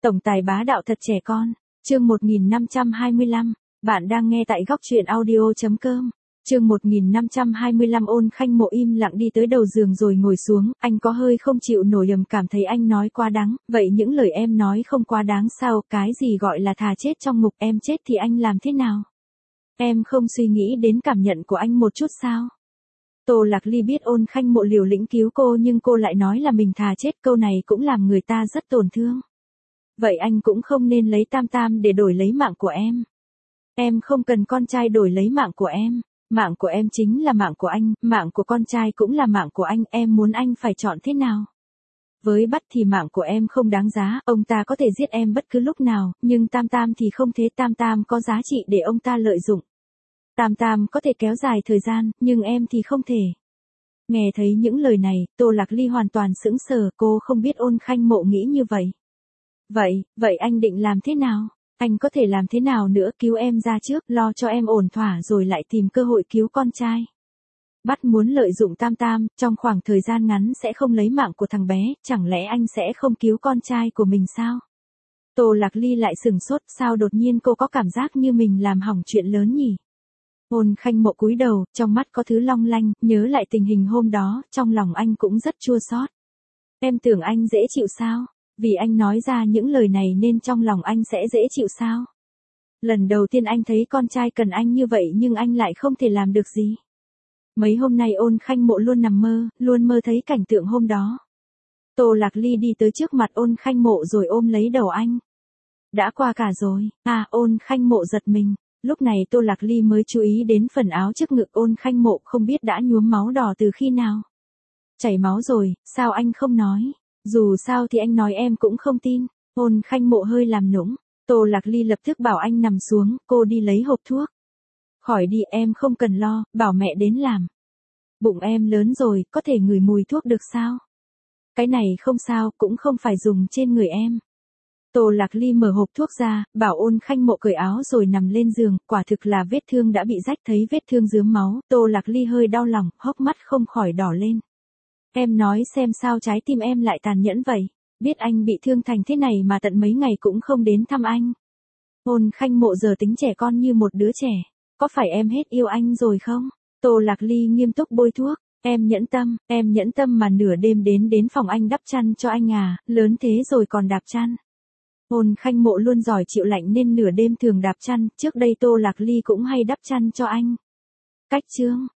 Tổng tài bá đạo thật trẻ con. Chương 1525. Bạn đang nghe tại góc truyện audio.com. Chương 1525. Ôn Khanh Mộ im lặng đi tới đầu giường rồi ngồi xuống, anh có hơi không chịu nổi, cảm thấy anh nói quá đáng. Vậy những lời em nói không quá đáng sao? Cái gì gọi là thà chết trong ngục, em chết thì anh làm thế nào? Em không suy nghĩ đến cảm nhận của anh một chút sao? Tô Lạc Ly biết Ôn Khanh Mộ liều lĩnh cứu cô nhưng cô lại nói là mình thà chết, câu này cũng làm người ta rất tổn thương. Vậy anh cũng không nên lấy Tam Tam để đổi lấy mạng của em. Em không cần con trai đổi lấy mạng của em. Mạng của em chính là mạng của anh, mạng của con trai cũng là mạng của anh, em muốn anh phải chọn thế nào? Với Bắt thì mạng của em không đáng giá, ông ta có thể giết em bất cứ lúc nào, nhưng Tam Tam thì không thế, Tam Tam có giá trị để ông ta lợi dụng. Tam Tam có thể kéo dài thời gian, nhưng em thì không thể. Nghe thấy những lời này, Tô Lạc Ly hoàn toàn sững sờ, cô không biết Ôn Khanh Mộ nghĩ như vậy. Vậy anh định làm thế nào? Anh có thể làm thế nào nữa, cứu em ra trước, lo cho em ổn thỏa rồi lại tìm cơ hội cứu con trai. Bắt muốn lợi dụng Tam Tam, trong khoảng thời gian ngắn sẽ không lấy mạng của thằng bé, chẳng lẽ anh sẽ không cứu con trai của mình sao? Tô Lạc Ly lại sừng sốt, sao đột nhiên cô có cảm giác như mình làm hỏng chuyện lớn nhỉ? Ôn Khanh Mộ cúi đầu, trong mắt có thứ long lanh, nhớ lại tình hình hôm đó, trong lòng anh cũng rất chua xót. Em tưởng anh dễ chịu sao? Vì anh nói ra những lời này nên trong lòng anh sẽ dễ chịu sao? Lần đầu tiên anh thấy con trai cần anh như vậy nhưng anh lại không thể làm được gì. Mấy hôm nay Ôn Khanh Mộ luôn nằm mơ, luôn mơ thấy cảnh tượng hôm đó. Tô Lạc Ly đi tới trước mặt Ôn Khanh Mộ rồi ôm lấy đầu anh. Đã qua cả rồi, Ôn Khanh Mộ giật mình. Lúc này Tô Lạc Ly mới chú ý đến phần áo trước ngực Ôn Khanh Mộ, không biết đã nhuốm máu đỏ từ khi nào. Chảy máu rồi, sao anh không nói? Dù sao thì anh nói em cũng không tin. Ôn Khanh Mộ hơi làm nũng. Tô Lạc Ly lập tức bảo anh nằm xuống, cô đi lấy hộp thuốc. Khỏi đi, em không cần lo, bảo mẹ đến làm. Bụng em lớn rồi, có thể ngửi mùi thuốc được sao? Cái này không sao, cũng không phải dùng trên người em. Tô Lạc Ly mở hộp thuốc ra, bảo Ôn Khanh Mộ cởi áo rồi nằm lên giường, quả thực là vết thương đã bị rách, thấy vết thương rướm máu, Tô Lạc Ly hơi đau lòng, hốc mắt không khỏi đỏ lên. Em nói xem sao trái tim em lại tàn nhẫn vậy, biết anh bị thương thành thế này mà tận mấy ngày cũng không đến thăm anh. Ôn Khanh Mộ giờ tính trẻ con như một đứa trẻ, có phải em hết yêu anh rồi không? Tô Lạc Ly nghiêm túc bôi thuốc, em nhẫn tâm mà nửa đêm đến phòng anh đắp chăn cho anh à, lớn thế rồi còn đạp chăn. Ôn Khanh Mộ luôn giỏi chịu lạnh nên nửa đêm thường đạp chăn, trước đây Tô Lạc Ly cũng hay đắp chăn cho anh. Cách chương